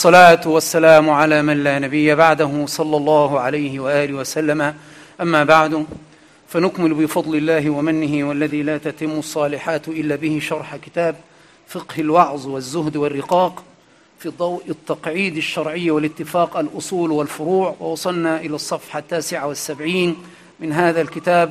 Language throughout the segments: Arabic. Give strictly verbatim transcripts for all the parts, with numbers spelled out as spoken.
والصلاة والسلام على من لا نبي بعده صلى الله عليه وآله وسلم. أما بعد، فنكمل بفضل الله ومنه والذي لا تتم الصالحات إلا به شرح كتاب فقه الوعظ والزهد والرقاق في ضوء التقعيد الشرعي والاتفاق الأصول والفروع، ووصلنا إلى الصفحة التاسعة والسبعين من هذا الكتاب،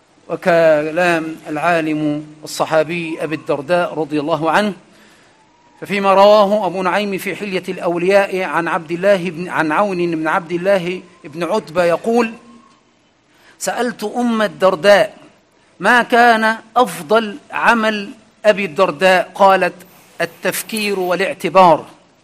وكلام العالم الصحابي أبي الدرداء رضي الله عنه. ففيما رواه أبو نعيم في حلية الأولياء عن عبد الله بن عن عون بن عبد الله بن عتبة يقول: سألت أم الدرداء ما كان أفضل عمل أبي الدرداء؟ قالت: التفكير والاعتبار،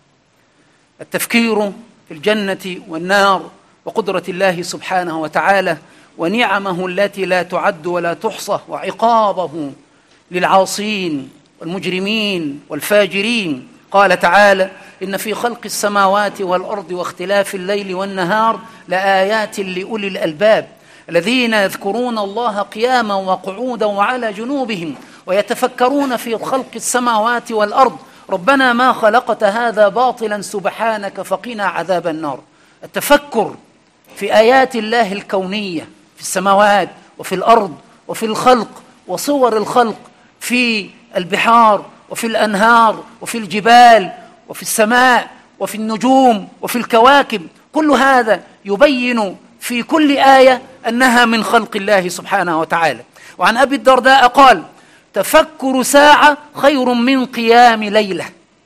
التفكير في الجنة والنار وقدرة الله سبحانه وتعالى ونعمه التي لا تعد ولا تحصى، وعقابه للعاصين والمجرمين والفاجرين. قال تعالى: إن في خلق السماوات والأرض واختلاف الليل والنهار لآيات لأولي الألباب الذين يذكرون الله قياما وقعودا وعلى جنوبهم ويتفكرون في خلق السماوات والأرض ربنا ما خلقت هذا باطلا سبحانك فقنا عذاب النار. التفكر في آيات الله الكونية في السماوات وفي الأرض وفي الخلق وصور الخلق في البحار وفي الأنهار وفي الجبال وفي السماء وفي النجوم وفي الكواكب، كل هذا يبين في كل آية أنها من خلق الله سبحانه وتعالى. وعن أبي الدرداء قال: تفكر ساعة خير من قيام ليلة.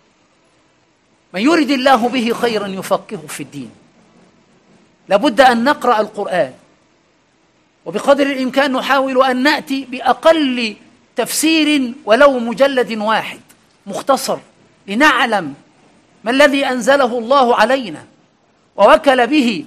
من يرد الله به خيرا يفقهه في الدين. لابد أن نقرأ القرآن، وبقدر الإمكان نحاول أن نأتي بأقل تفسير ولو مجلد واحد مختصر، لنعلم ما الذي أنزله الله علينا ووكل به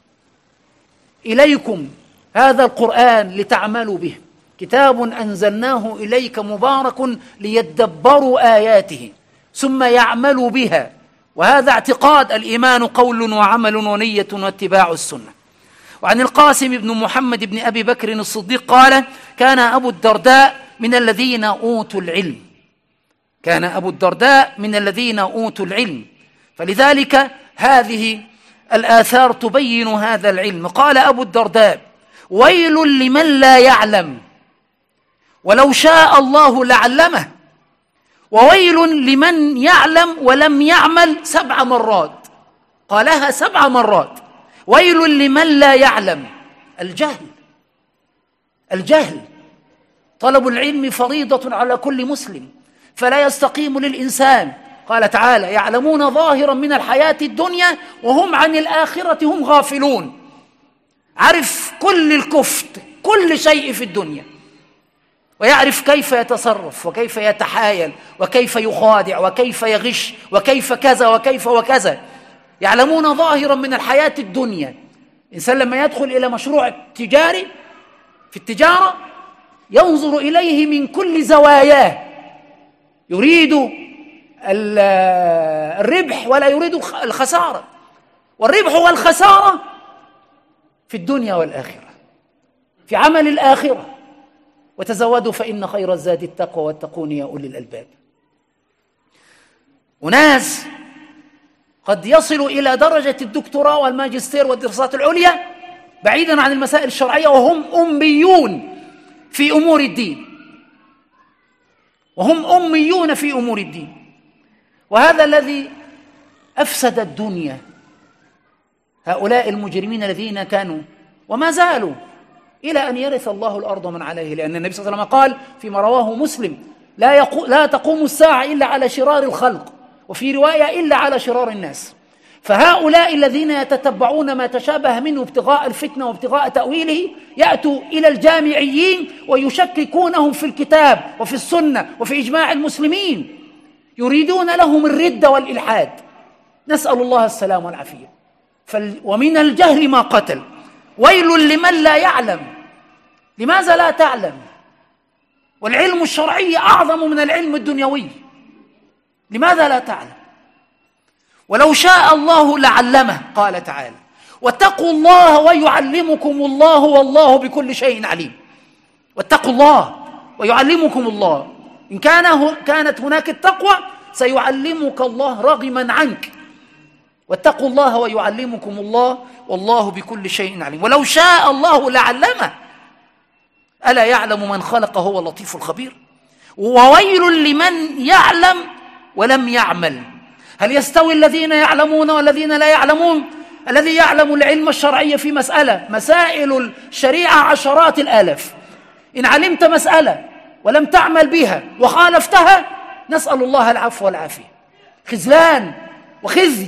إليكم هذا القرآن لتعملوا به. كتاب أنزلناه إليك مبارك ليدبروا آياته ثم يعملوا بها، وهذا اعتقاد الإيمان قول وعمل ونية واتباع السنة. وعن القاسم بن محمد بن أبي بكر الصديق قال: كان أبو الدرداء من الذين أوتوا العلم كان أبو الدرداء من الذين أوتوا العلم فلذلك هذه الآثار تبين هذا العلم. قال أبو الدرداء: ويل لمن لا يعلم ولو شاء الله لعلمه، وويل لمن يعلم ولم يعمل سبع مرات. قالها سبع مرات. ويل لمن لا يعلم. الجهل الجهل طلب العلم فريضة على كل مسلم، فلا يستقيم للإنسان. قال تعالى: يعلمون ظاهرا من الحياة الدنيا وهم عن الآخرة هم غافلون. عرف كل الكفت، كل شيء في الدنيا، ويعرف كيف يتصرف وكيف يتحايل وكيف يخادع وكيف يغش وكيف كذا وكيف وكذا. يعلمون ظاهرا من الحياة الدنيا. الإنسان لما يدخل إلى مشروع تجاري في التجارة ينظر إليه من كل زواياه، يريد الربح ولا يريد الخسارة، والربح والخسارة في الدنيا والآخرة، في عمل الآخرة. وتزودوا فإن خير الزاد التقوى واتقون يا أولي الألباب. وناس قد يصلوا إلى درجة الدكتوراه والماجستير والدراسات العليا بعيدا عن المسائل الشرعية وهم أميون في أمور الدين وهم أميون في أمور الدين وهذا الذي أفسد الدنيا. هؤلاء المجرمين الذين كانوا وما زالوا إلى أن يرث الله الأرض من عليه، لأن النبي صلى الله عليه وسلم قال فيما رواه مسلم: لا, يقو لا تقوم الساعة إلا على شرار الخلق، وفي رواية إلا على شرار الناس. فهؤلاء الذين يتتبعون ما تشابه منه ابتغاء الفتنة وابتغاء تأويله يأتوا إلى الجامعيين ويشككونهم في الكتاب وفي السنة وفي إجماع المسلمين، يريدون لهم الردة والإلحاد، نسأل الله السلام والعافية. ومن الجهل ما قتل. ويل لمن لا يعلم. لماذا لا تعلم؟ والعلم الشرعي أعظم من العلم الدنيوي. لماذا لا تعلم؟ ولو شاء الله لعلمه. قال تعالى: واتقوا الله ويعلمكم الله والله بكل شيء عليم. واتقوا الله ويعلمكم الله. إن كان كانت هناك التقوى سيعلمك الله رغما عنك، واتقوا الله ويعلمكم الله والله بكل شيء عليم. ولو شاء الله لعلمه، ألا يعلم من خلق هو اللطيف الخبير. وويل لمن يعلم ولم يعمل. هل يستوي الذين يعلمون والذين لا يعلمون؟ الذي يعلم العلم الشرعي في مسألة، مسائل الشريعة عشرات الآلاف، إن علمت مسألة ولم تعمل بها وخالفتها نسأل الله العفو والعافية. خذلان وخزي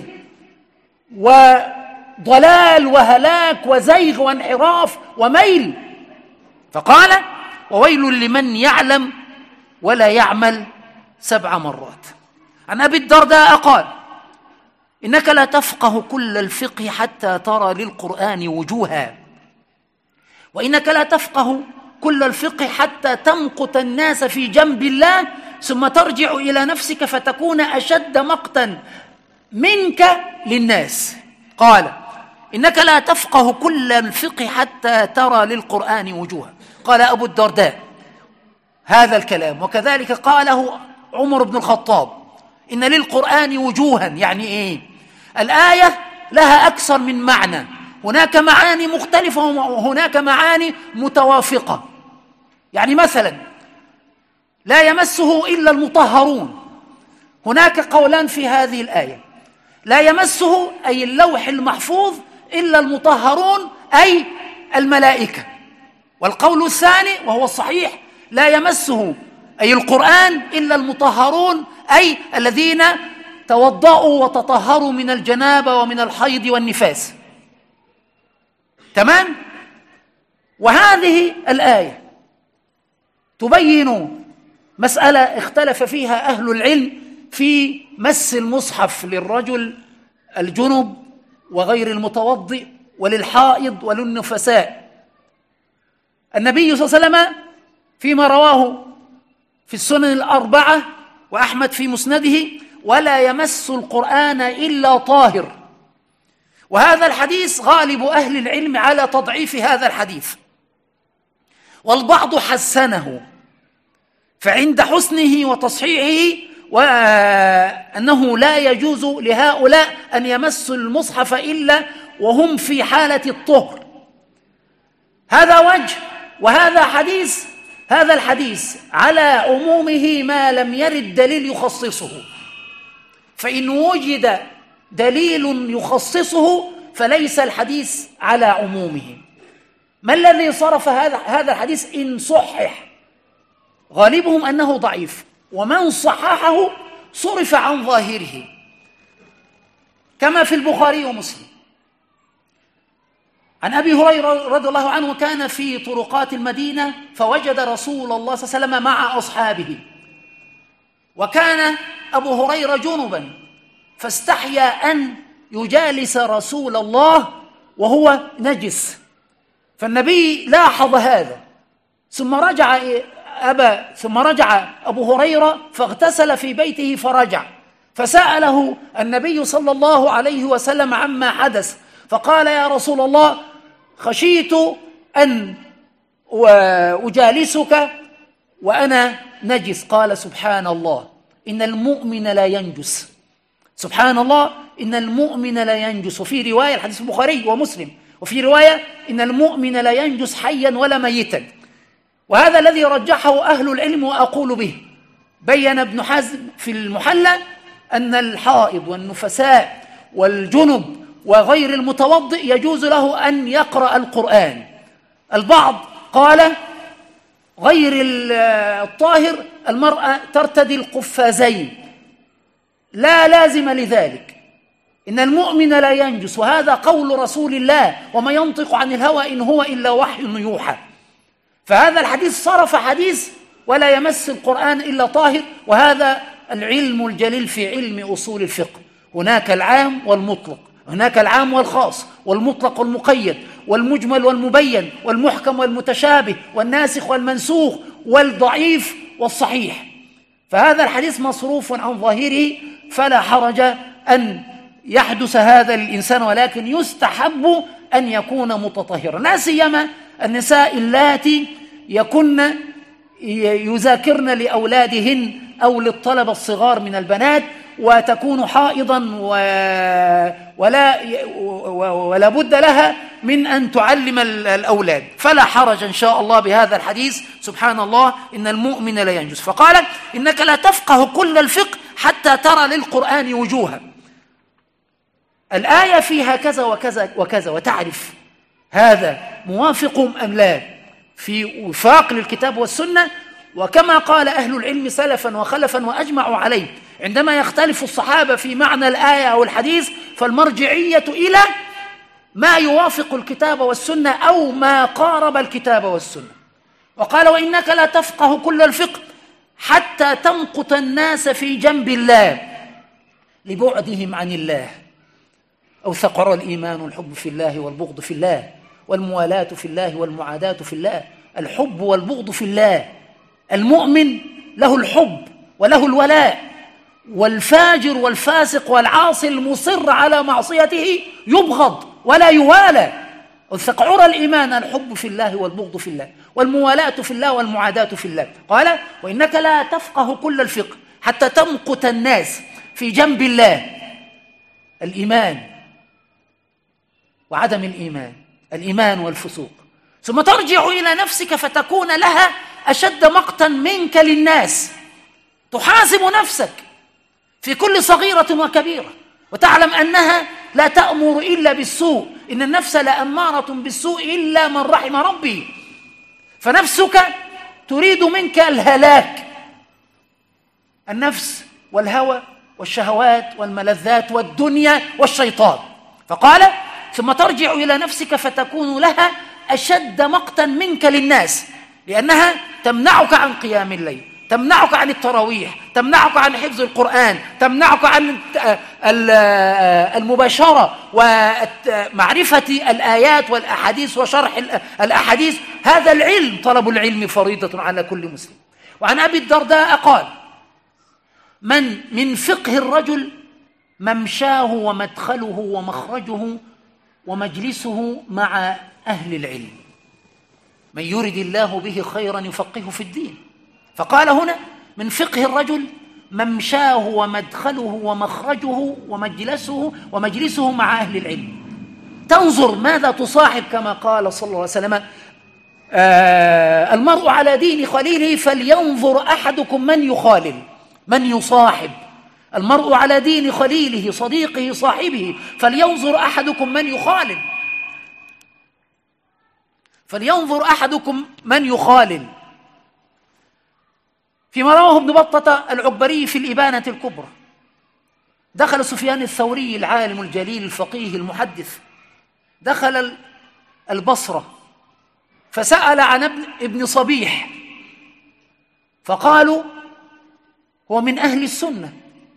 وضلال وهلاك وزيغ وانحراف وميل. فقال وويل لمن يعلم ولا يعمل سبع مرات. عن أبي الدرداء قال إنك لا تفقه كل الفقه حتى ترى للقرآن وجوها، وإنك لا تفقه كل الفقه حتى تمقت الناس في جنب الله ثم ترجع إلى نفسك فتكون أشد مقتا منك للناس. قال إنك لا تفقه كل الفقه حتى ترى للقرآن وجوها. قال أبو الدرداء هذا الكلام، وكذلك قاله عمر بن الخطاب إن للقرآن وجوها. يعني إيه؟ الآية لها أكثر من معنى، هناك معاني مختلفة وهناك معاني متوافقة. يعني مثلا لا يمسه إلا المطهرون، هناك قولان في هذه الآية. لا يمسه أي اللوح المحفوظ إلا المطهرون أي الملائكة. والقول الثاني وهو الصحيح لا يمسه أي القرآن إلا المطهرون أي الذين توضأوا وتطهروا من الجنابة ومن الحيض والنفاس. تمام؟ وهذه الآية تبين مسألة اختلف فيها أهل العلم في مس المصحف للرجل الجنب وغير المتوضئ وللحائض وللنفساء. النبي صلى الله عليه وسلم فيما رواه في السنن الأربعة وأحمد في مسنده ولا يمس القرآن إلا طاهر. وهذا الحديث غالب أهل العلم على تضعيف هذا الحديث، والبعض حسنه، فعند حسنه وتصحيحه وأنه لا يجوز لهؤلاء أن يمسوا المصحف إلا وهم في حالة الطهر. هذا وجه. وهذا حديث هذا الحديث على عمومه ما لم يرد دليل يخصصه، فإن وجد دليل يخصصه فليس الحديث على عمومه. ما الذي صرف هذا هذا الحديث إن صحح؟ غالبهم أنه ضعيف، ومن صححه صرف عن ظاهره كما في البخاري ومسلم. عن أبي هريرة رضي الله عنه كان في طرقات المدينة فوجد رسول الله صلى الله عليه وسلم مع أصحابه، وكان أبو هريرة جنبا فاستحيا أن يجالس رسول الله وهو نجس، فالنبي لاحظ هذا ثم رجع أبا ثم رجع أبو هريرة فاغتسل في بيته فرجع، فسأله النبي صلى الله عليه وسلم عما حدث، فقال يا رسول الله خشيت أن أجالسك وأنا نجس. قال سبحان الله إن المؤمن لا ينجس، سبحان الله إن المؤمن لا ينجس. وفي رواية الحديث البخاري ومسلم، وفي رواية إن المؤمن لا ينجس حيا ولا ميتا. وهذا الذي رجحه أهل العلم وأقول به. بين ابن حزم في المحلى أن الحائض والنفساء والجنب وغير المتوضئ يجوز له أن يقرأ القرآن. البعض قال غير الطاهر المرأة ترتدي القفازين، لا لازم لذلك، إن المؤمن لا ينجس، وهذا قول رسول الله وما ينطق عن الهوى إن هو إلا وحي يوحى. فهذا الحديث صرف حديث ولا يمس القرآن إلا طاهر، وهذا العلم الجليل في علم أصول الفقه. هناك العام والمطلق، هناك العام والخاص والمطلق والمقيد والمجمل والمبين والمحكم والمتشابه والناسخ والمنسوخ والضعيف والصحيح. فهذا الحديث مصروف عن ظاهره، فلا حرج أن يحدث هذا للإنسان، ولكن يستحب أن يكون متطهرا، لا سيما النساء اللاتي يكن يذاكرن لأولادهن أو للطلبة الصغار من البنات وتكون حائضا ولا ولا بد لها من أن تعلم الأولاد. فلا حرج إن شاء الله بهذا الحديث. سبحان الله، إن المؤمن لا ينجس. فقال إنك لا تفقه كل الفقه حتى ترى للقرآن وجوها. الآية فيها كذا وكذا وكذا، وتعرف هذا موافق أم لا، في وفاق للكتاب والسنة. وكما قال أهل العلم سلفا وخلفا وأجمعوا عليه، عندما يختلف الصحابة في معنى الآية أو الحديث فالمرجعية إلى ما يوافق الكتاب والسنة أو ما قارب الكتاب والسنة. وقال وإنك لا تفقه كل الفقه حتى تمقت الناس في جنب الله لبعدهم عن الله. أو ثقر الإيمان الحب في الله والبغض في الله، والموالاة في الله والمعاداة في الله. الحب والبغض في الله. المؤمن له الحب وله الولاء، والفاجر والفاسق والعاصي المصر على معصيته يبغض ولا يوالى. ثقعر الإيمان الحب في الله والبغض في الله، والموالاة في الله والمعاداة في الله. قال وإنك لا تفقه كل الفقه حتى تمقت الناس في جنب الله. الإيمان وعدم الإيمان، الإيمان والفسوق، ثم ترجع إلى نفسك فتكون لها أشد مقتا منك للناس. تحاسب نفسك في كل صغيرة وكبيرة، وتعلم أنها لا تأمر إلا بالسوء، إن النفس لأمارة بالسوء إلا من رحم ربي. فنفسك تريد منك الهلاك، النفس والهوى والشهوات والملذات والدنيا والشيطان. فقال ثم ترجع إلى نفسك فتكون لها أشد مقتا منك للناس، لأنها تمنعك عن قيام الليل، تمنعك عن التراويح، تمنعك عن حفظ القرآن، تمنعك عن المباشرة ومعرفة الآيات والأحاديث وشرح الأحاديث. هذا العلم، طلب العلم فريضة على كل مسلم. وعن أبي الدرداء قال من من فقه الرجل ممشاه ومدخله ومخرجه ومجلسه مع أهل العلم، من يرد الله به خيرا يفقهه في الدين. فقال هنا من فقه الرجل ممشاه ومدخله ومخرجه ومجلسه ومجلسه مع أهل العلم. تنظر ماذا تصاحب، كما قال صلى الله عليه وسلم آه المرء على دين خليله فلينظر أحدكم من يخالل، من يصاحب. المرء على دين خليله صديقه صاحبه، فلينظر أحدكم من يخالل، فلينظر أحدكم من يخالل. فيما رواه ابن بطة العكبري في الإبانة الكبرى، دخل سفيان الثوري العالم الجليل الفقيه المحدث، دخل البصرة فسأل عن ابن صبيح، فقالوا هو من أهل السنة.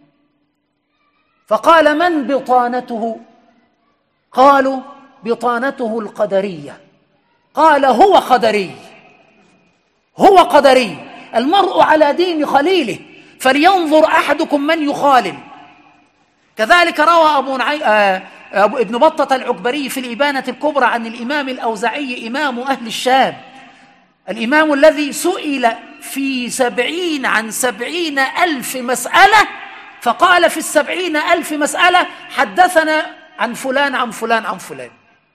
فقال من بطانته؟ قالوا بطانته القدرية. قال هو قدري، هو قدري. المرء على دين خليله فلينظر أحدكم من يخالل. كذلك روى أبو نعي... آه... أبو ابن بطة العكبري في الإبانة الكبرى عن الإمام الأوزعي إمام أهل الشام، الإمام الذي سئل في سبعين عن سبعين ألف مسألة، فقال في السبعين ألف مسألة حدثنا عن فلان عن فلان عن فلان.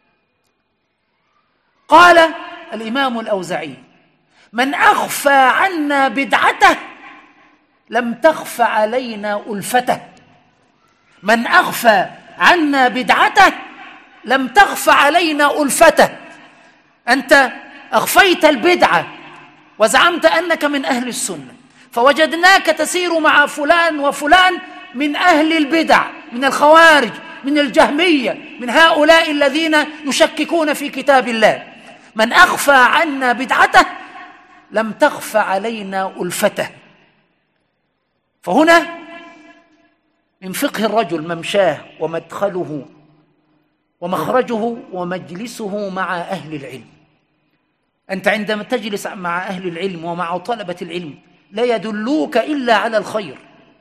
قال الإمام الأوزعي من أخفى عنا بدعته لم تخف علينا ألفته. من أخفى عنا بدعته لم تخف علينا ألفته. أنت أخفيت البدعة وزعمت أنك من أهل السنة، فوجدناك تسير مع فلان وفلان من أهل البدع، من الخوارج، من الجهمية، من هؤلاء الذين يشككون في كتاب الله. من أخفى عنا بدعته لم تخف علينا ألفته. فهنا من فقه الرجل ممشاه ومدخله ومخرجه ومجلسه مع أهل العلم. أنت عندما تجلس مع أهل العلم ومع طلبة العلم لا يدلوك إلا على الخير،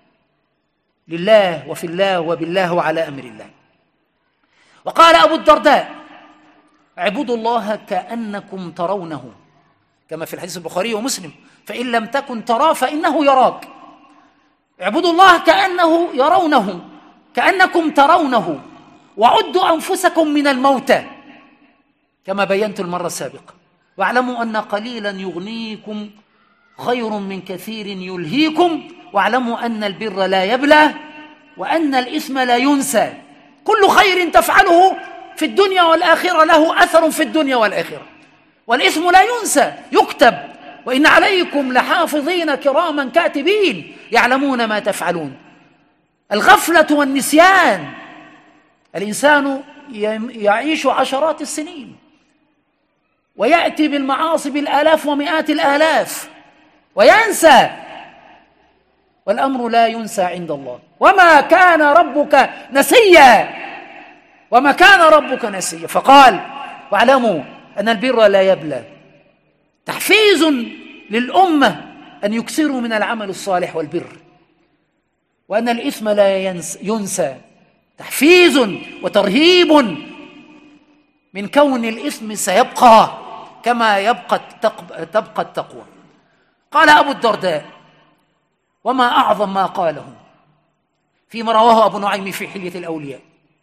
لله وفي الله وبالله وعلى أمر الله. وقال أبو الدرداء اعبدوا الله كأنكم ترونه، كما في الحديث البخاري ومسلم، فإن لم تكن تراه فإنه يراك. اعبدوا الله كأنه يرونه، كأنكم ترونه، وعدوا أنفسكم من الموتى كما بينت المرة السابقة، واعلموا أن قليلا يغنيكم خير من كثير يلهيكم، واعلموا أن البر لا يبلى وأن الإثم لا ينسى. كل خير تفعله في الدنيا والآخرة له أثر في الدنيا والآخرة، والإثم لا ينسى يكتب، وإن عليكم لحافظين كراما كاتبين يعلمون ما تفعلون. الغفلة والنسيان، الإنسان يعيش عشرات السنين ويأتي بالمعاصي بالآلاف ومئات الآلاف وينسى، والأمر لا ينسى عند الله. وما كان ربك نسيا، وما كان ربك نسيا. فقال واعلموا أن البر لا يبلى، تحفيز للأمة أن يكثروا من العمل الصالح والبر، وأن الإثم لا ينسى، تحفيز وترهيب من كون الإثم سيبقى كما يبقى تبقى التقوى. قال أبو الدرداء وما أعظم ما قاله فيما رواه أبو نعيم في حلية الأولياء: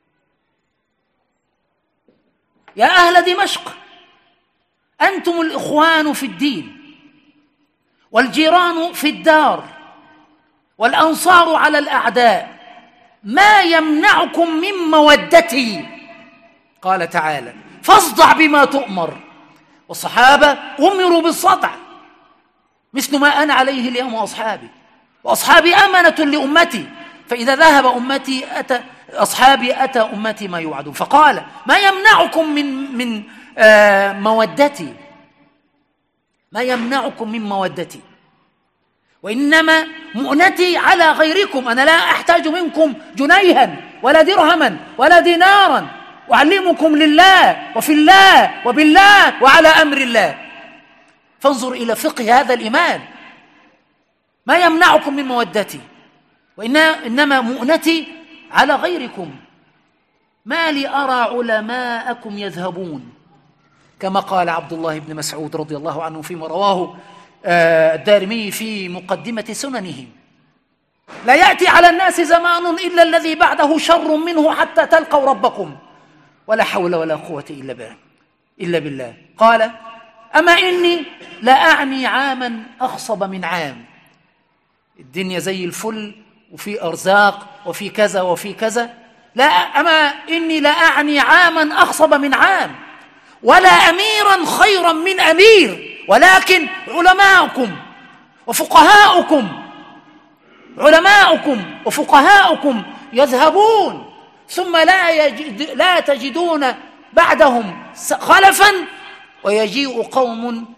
يا أهل دمشق أنتم الإخوان في الدين والجيران في الدار والأنصار على الأعداء، ما يمنعكم من مودتي؟ قال تعالى: فاصدع بما تؤمر. والصحابة أمروا بالصدع مثل ما أنا عليه اليوم وأصحابي، وأصحابي أمانة لأمتي، فإذا ذهب أمتي أتى أصحابي أتى أمتي ما يوعدون. فقال: ما يمنعكم من من آه مودتي، ما يمنعكم من مودتي، وإنما مؤنتي على غيركم، أنا لا أحتاج منكم جنيها ولا درهما ولا دينارا، أعلمكم لله وفي الله وبالله وعلى أمر الله. فانظر إلى فقه هذا الإمام: ما يمنعكم من مودتي وإنما مؤنتي على غيركم، ما لي أرى علماءكم يذهبون، كما قال عبد الله بن مسعود رضي الله عنه فيما رواه الدارمي في مقدمة سننه: لا يأتي على الناس زمان إلا الذي بعده شر منه حتى تلقوا ربكم، ولا حول ولا قوة إلا بالله إلا بالله. قال: أما إني لا أعني عاما أخصب من عام، الدنيا زي الفل وفي أرزاق وفي كذا وفي كذا، لا أما إني لا أعني عاما أخصب من عام، ولا أميرا خيرا من أمير، ولكن علماؤكم وفقهاؤكم علماؤكم وفقهاؤكم يذهبون ثم لا, يجد لا تجدون بعدهم خلفا، ويجيء قوم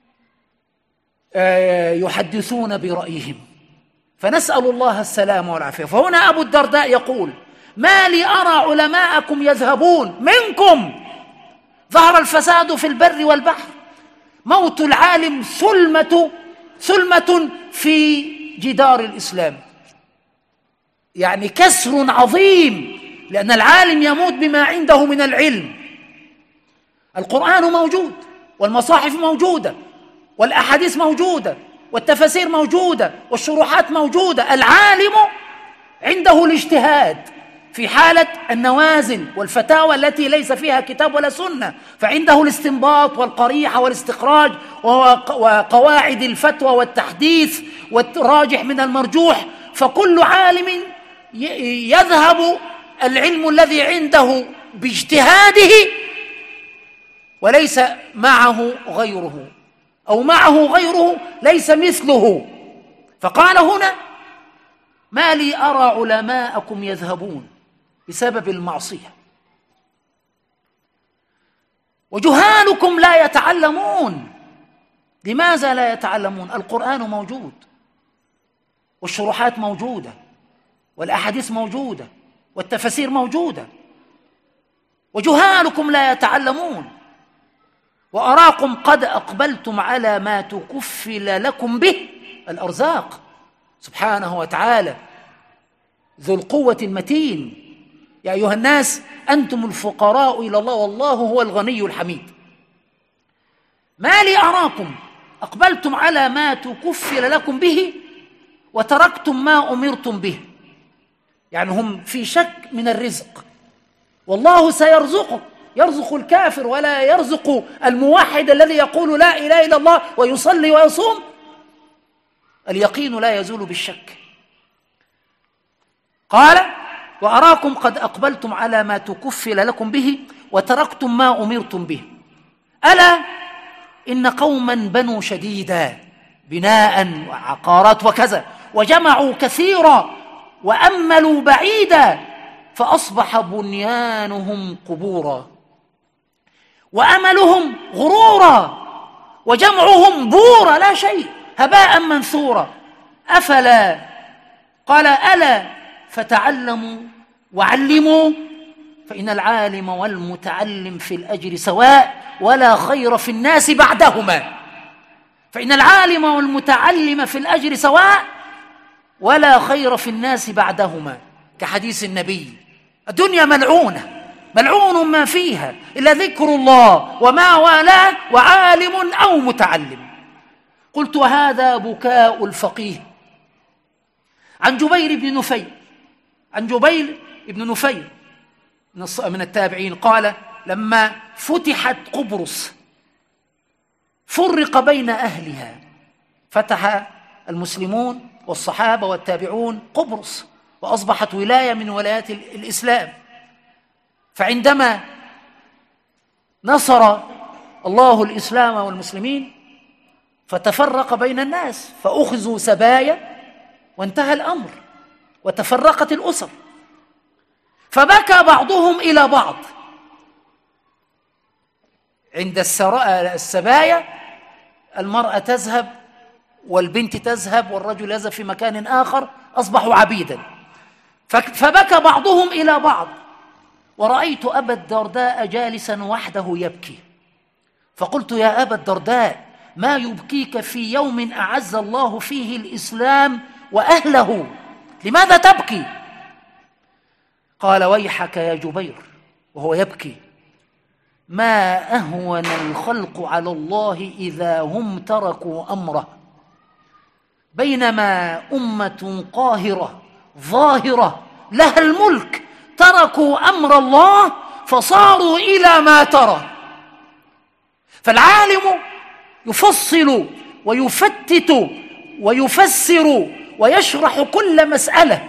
يحدثون برأيهم، فنسأل الله السلام والعافية. فهنا أبو الدرداء يقول: ما لي أرى علماءكم يذهبون منكم، ظهر الفساد في البر والبحر، موت العالم ثلمة ثلمة في جدار الإسلام، يعني كسر عظيم، لأن العالم يموت بما عنده من العلم. القرآن موجود والمصاحف موجودة والأحاديث موجودة والتفاسير موجودة والشروحات موجودة، العالم عنده الاجتهاد في حالة النوازل والفتاوى التي ليس فيها كتاب ولا سنة، فعنده الاستنباط والقريحة والاستخراج وقواعد الفتوى والتحديث والراجح من المرجوح. فكل عالم يذهب العلم الذي عنده باجتهاده وليس معه غيره، أو معه غيره ليس مثله. فقال هنا: ما لي أرى علماءكم يذهبون بسبب المعصية، وجهالكم لا يتعلمون. لماذا لا يتعلمون؟ القرآن موجود والشروحات موجودة والأحاديث موجودة والتفاسير موجودة، وجهالكم لا يتعلمون. وأراكم قد أقبلتم على ما تكفل لكم به الأرزاق، سبحانه وتعالى ذو القوة المتين. يا أيها الناس أنتم الفقراء إلى الله والله هو الغني الحميد. ما لي أراكم أقبلتم على ما تكفل لكم به وتركتم ما أمرتم به، يعني هم في شك من الرزق والله سيرزقك، يرزق الكافر ولا يرزق الموحد الذي يقول لا إله إلا الله ويصلي ويصوم. اليقين لا يزول بالشك. قال وأراكم قد أقبلتم على ما تكفل لكم به وتركتم ما أمرتم به. ألا إن قوما بنوا شديدا بناء وعقارات وكذا، وجمعوا كثيرا وأملوا بعيدا، فأصبح بنيانهم قبورا وأملهم غرورا وجمعهم بورا لا شيء، هباء منثورا. أفلا قال ألا فتعلموا وعلموا، فإن العالم والمتعلم في الأجر سواء ولا خير في الناس بعدهما. فإن العالم والمتعلم في الأجر سواء ولا خير في الناس بعدهما، كحديث النبي: الدنيا ملعونة، ملعون ما فيها إلا ذكر الله وما والاه وعالم أو متعلم. قلت وهذا بكاء الفقيه. عن جبير بن نفير عن جبير بن نفير من التابعين قال: لما فتحت قبرص فرق بين أهلها. فتح المسلمون والصحابة والتابعون قبرص وأصبحت ولاية من ولايات الإسلام. فعندما نصر الله الإسلام والمسلمين فتفرق بين الناس، فأخذوا سبايا وانتهى الأمر وتفرقت الأسر. فبكى بعضهم إلى بعض. عند السبايا المرأة تذهب والبنت تذهب والرجل يذهب في مكان آخر، أصبحوا عبيدا. فبكى بعضهم إلى بعض. ورأيت أبا الدرداء جالسا وحده يبكي، فقلت: يا أبا الدرداء، ما يبكيك في يوم أعز الله فيه الإسلام وأهله؟ لماذا تبكي؟ قال: ويحك يا جبير، وهو يبكي: ما أهون الخلق على الله إذا هم تركوا أمره، بينما أمة قاهرة ظاهرة لها الملك تركوا أمر الله فصاروا إلى ما ترى. فالعالم يفصل ويفتت ويفسر ويشرح كل مسألة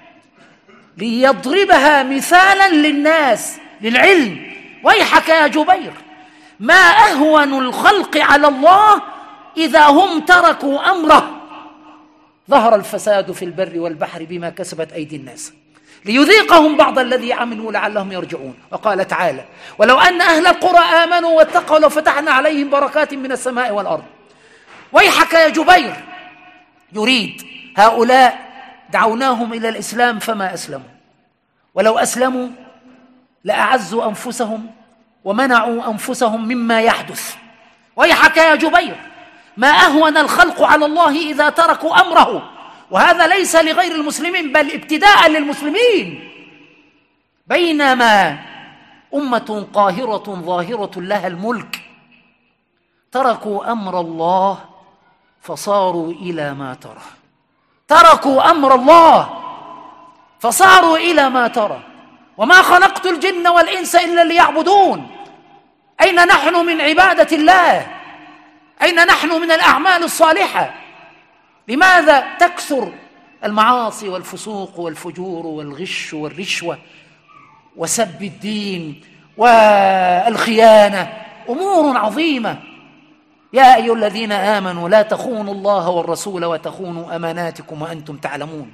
ليضربها مثالا للناس للعلم. ويحك يا جبير، ما أهون الخلق على الله إذا هم تركوا أمره، ظهر الفساد في البر والبحر بما كسبت أيدي الناس ليذيقهم بعض الذي عملوا لعلهم يرجعون. وقال تعالى: ولو أن أهل القرى آمنوا واتقوا لفتحنا عليهم بركات من السماء والأرض. ويحك يا جبير، يريد هؤلاء دعوناهم إلى الإسلام فما أسلموا، ولو أسلموا لأعزوا أنفسهم ومنعوا أنفسهم مما يحدث. ويحك يا جبير، ما أهون الخلق على الله إذا تركوا أمره. وهذا ليس لغير المسلمين بل ابتداء للمسلمين. بينما أمة قاهرة ظاهرة لها الملك تركوا أمر الله فصاروا إلى ما ترى. تركوا أمر الله فصاروا إلى ما ترى. وما خلقت الجن والإنس إلا ليعبدون. أين نحن من عبادة الله؟ أين نحن من الأعمال الصالحة؟ لماذا تكثر المعاصي والفسوق والفجور والغش والرشوة وسب الدين والخيانة؟ أمور عظيمة. يا أيها الذين آمنوا لا تخونوا الله والرسول وتخونوا أماناتكم وأنتم تعلمون.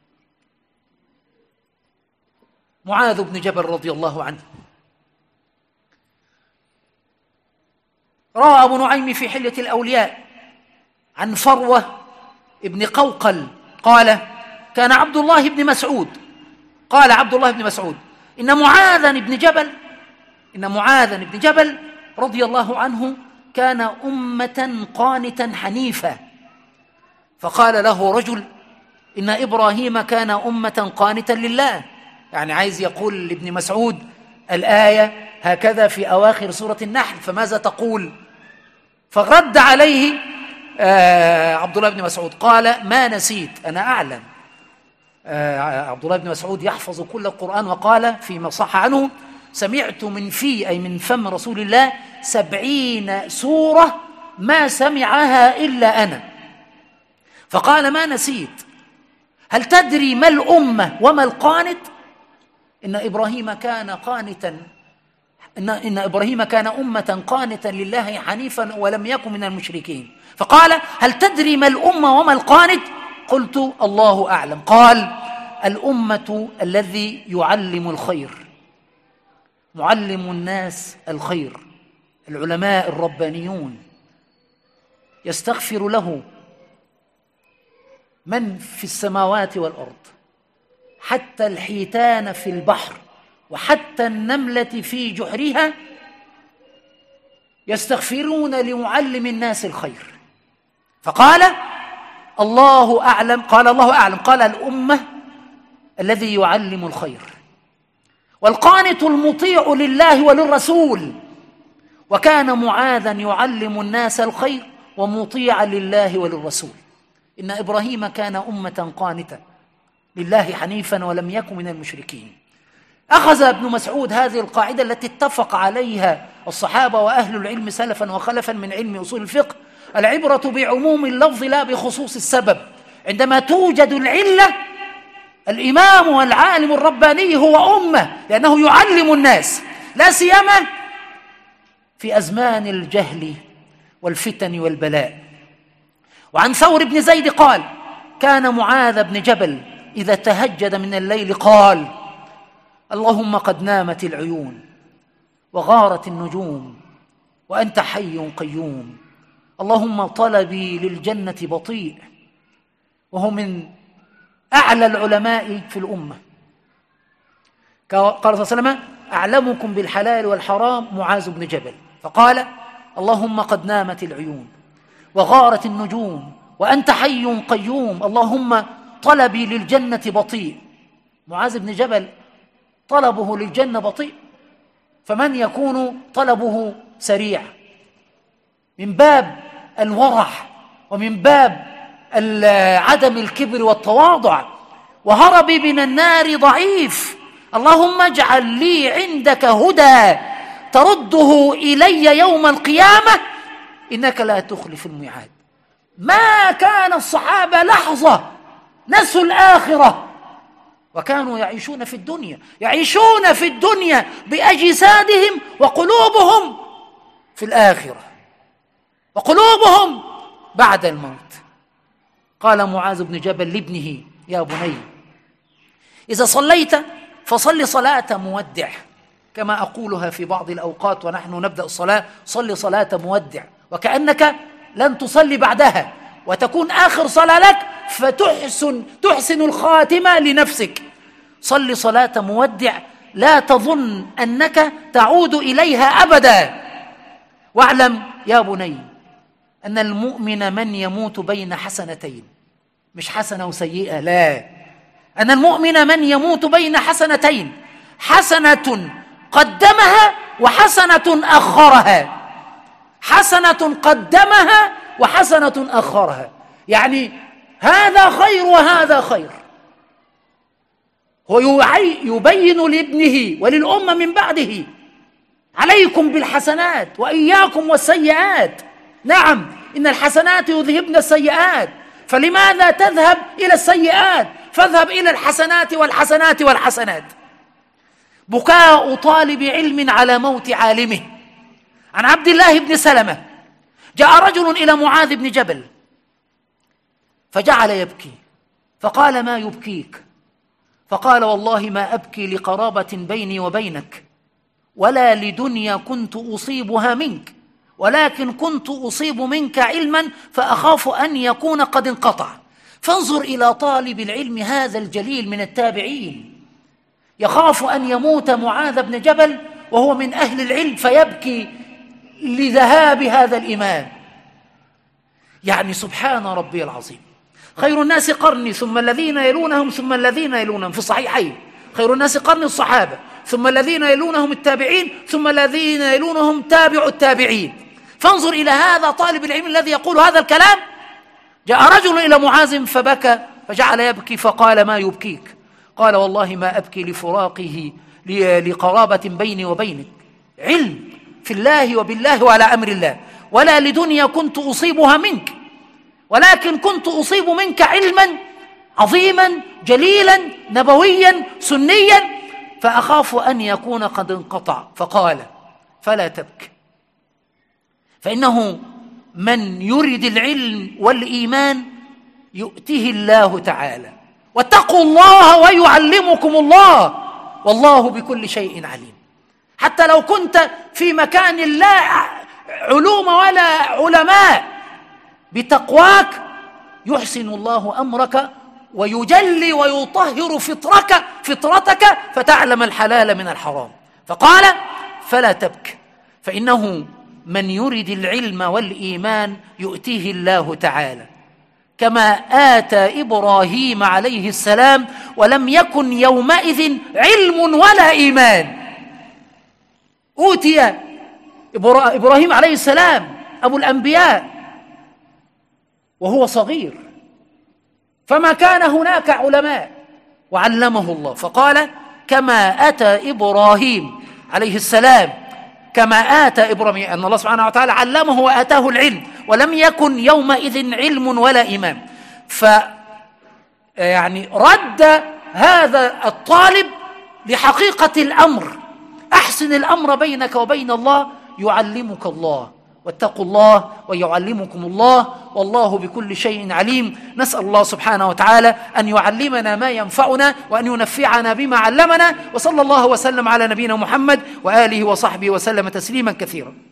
معاذ بن جبل رضي الله عنه روى أبو نعيم في حلية الأولياء عن فروة ابن قوقل قال: كان عبد الله بن مسعود قال عبد الله بن مسعود إن معاذ بن جبل إن معاذ بن جبل رضي الله عنه كان أمة قانتا حنيفا. فقال له رجل: إن إبراهيم كان أمة قانتا لله. يعني عايز يقول لابن مسعود الآية هكذا في أواخر سورة النحل، فماذا تقول؟ فرد عليه آه عبد الله بن مسعود قال: ما نسيت، أنا أعلم. آه عبد الله بن مسعود يحفظ كل القرآن، وقال فيما صح عنه: سمعت من في أي من فم رسول الله سبعين سورة ما سمعها إلا أنا. فقال ما نسيت، هل تدري ما الأمة وما القانت؟ إن إبراهيم كان قانتا إن, إن إبراهيم كان أمة قانتا لله حنيفا ولم يكن من المشركين. فقال هل تدري ما الأمة وما القانت؟ قلت الله أعلم. قال الأمة الذي يعلم الخير، معلم الناس الخير، العلماء الربانيون، يستغفر له من في السماوات والأرض، حتى الحيتان في البحر وحتى النملة في جحرها يستغفرون لمعلم الناس الخير. فقال الله أعلم، قال الله أعلم، قال الأمة الذي يعلم الخير، والقانت المطيع لله وللرسول. وكان معاذا يعلم الناس الخير ومطيعا لله وللرسول. إن إبراهيم كان أمة قانتة لله حنيفا ولم يكن من المشركين. أخذ ابن مسعود هذه القاعدة التي اتفق عليها الصحابة وأهل العلم سلفا وخلفا من علم أصول الفقه: العبرة بعموم اللفظ لا بخصوص السبب. عندما توجد العلة، الإمام والعالم الرباني هو أمة، لأنه يعلم الناس، لا سيما في أزمان الجهل والفتن والبلاء. وعن ثور بن زيد قال: كان معاذ بن جبل إذا تهجد من الليل قال: اللهم قد نامت العيون وغارت النجوم وأنت حي قيوم، اللهم طلبي للجنة بطيء. وهو من أعلى العلماء في الأمة. قال صلى الله عليه وسلم: أعلمكم بالحلال والحرام معاذ بن جبل. فقال: اللهم قد نامت العيون وغارت النجوم وأنت حي قيوم، اللهم طلبي للجنة بطيء. معاذ بن جبل طلبه للجنة بطيء، فمن يكون طلبه سريع؟ من باب الورع ومن باب عدم الكبر والتواضع. وهربي من النار ضعيف، اللهم اجعل لي عندك هدى ترده إلي يوم القيامة إنك لا تخلف الميعاد. ما كان الصحابة لحظة نسوا الآخرة، وكانوا يعيشون في الدنيا، يعيشون في الدنيا بأجسادهم وقلوبهم في الآخرة، وقلوبهم بعد الموت. قال معاذ بن جبل لابنه: يا بني إذا صليت فصل صلاة مودع، كما أقولها في بعض الأوقات ونحن نبدأ الصلاة: صل صلاة مودع، وكأنك لن تصلي بعدها وتكون آخر صلاة لك، فتحسن تحسن الخاتمة لنفسك. صل صلاة مودع لا تظن أنك تعود إليها أبدا. واعلم يا بني أن المؤمن من يموت بين حسنتين، مش حسنة وسيئة، لا، أن المؤمن من يموت بين حسنتين، حسنة قدمها وحسنة أخرها، حسنة قدمها وحسنة أخرها، يعني هذا خير وهذا خير. هو يبين لابنه وللأمة من بعده: عليكم بالحسنات وإياكم والسيئات. نعم، إن الحسنات يذهبن السيئات، فلماذا تذهب إلى السيئات؟ فاذهب إلى الحسنات والحسنات والحسنات. بكاء طالب علم على موت عالمه. عن عبد الله بن سلمة: جاء رجل إلى معاذ بن جبل فجعل يبكي، فقال: ما يبكيك؟ فقال: والله ما أبكي لقرابة بيني وبينك ولا لدنيا كنت أصيبها منك، ولكن كنت أصيب منك علما فأخاف أن يكون قد انقطع. فانظر إلى طالب العلم هذا الجليل من التابعين، يخاف أن يموت معاذ بن جبل وهو من أهل العلم، فيبكي لذهاب هذا الإمام. يعني سبحان ربي العظيم. خير الناس قرني ثم الذين يلونهم ثم الذين يلونهم، في الصحيحين: خير الناس قرني الصحابة، ثم الذين يلونهم التابعين، ثم الذين يلونهم تابع التابعين. فانظر إلى هذا طالب العلم الذي يقول هذا الكلام. جاء رجل إلى معاذ فبكى، فجعل يبكي، فقال: ما يبكيك؟ قال: والله ما أبكي لفراقه لقرابة بيني وبينك، علم في الله وبالله وعلى أمر الله، ولا لدنيا كنت أصيبها منك، ولكن كنت أصيب منك علما عظيما جليلا نبويا سنيا، فأخاف أن يكون قد انقطع. فقال: فلا تبك، فإنه من يرد العلم والإيمان يؤته الله تعالى، واتقوا الله ويعلمكم الله، والله بكل شيء عليم. حتى لو كنت في مكان لا علوم ولا علماء، بتقواك يحسن الله أمرك ويجلي ويطهر فطرك فطرتك فتعلم الحلال من الحرام. فقال: فلا تبك، فإنه من يرد العلم والإيمان يؤتيه الله تعالى، كما آتى إبراهيم عليه السلام، ولم يكن يومئذ علم ولا إيمان. أوتي إبراهيم عليه السلام أبو الأنبياء وهو صغير، فما كان هناك علماء، وعلمه الله. فقال: كما أتى إبراهيم عليه السلام، كما آتى إبراهيم، أن الله سبحانه وتعالى علمه وآتاه العلم، ولم يكن يومئذ علم ولا إيمان. ف يعني رد هذا الطالب لحقيقة الأمر. أحسن الأمر بينك وبين الله يعلمك الله، واتقوا الله ويعلمكم الله، والله بكل شيء عليم. نسأل الله سبحانه وتعالى أن يعلمنا ما ينفعنا، وأن ينفعنا بما علمنا، وصلى الله وسلم على نبينا محمد وآله وصحبه وسلم تسليما كثيرا.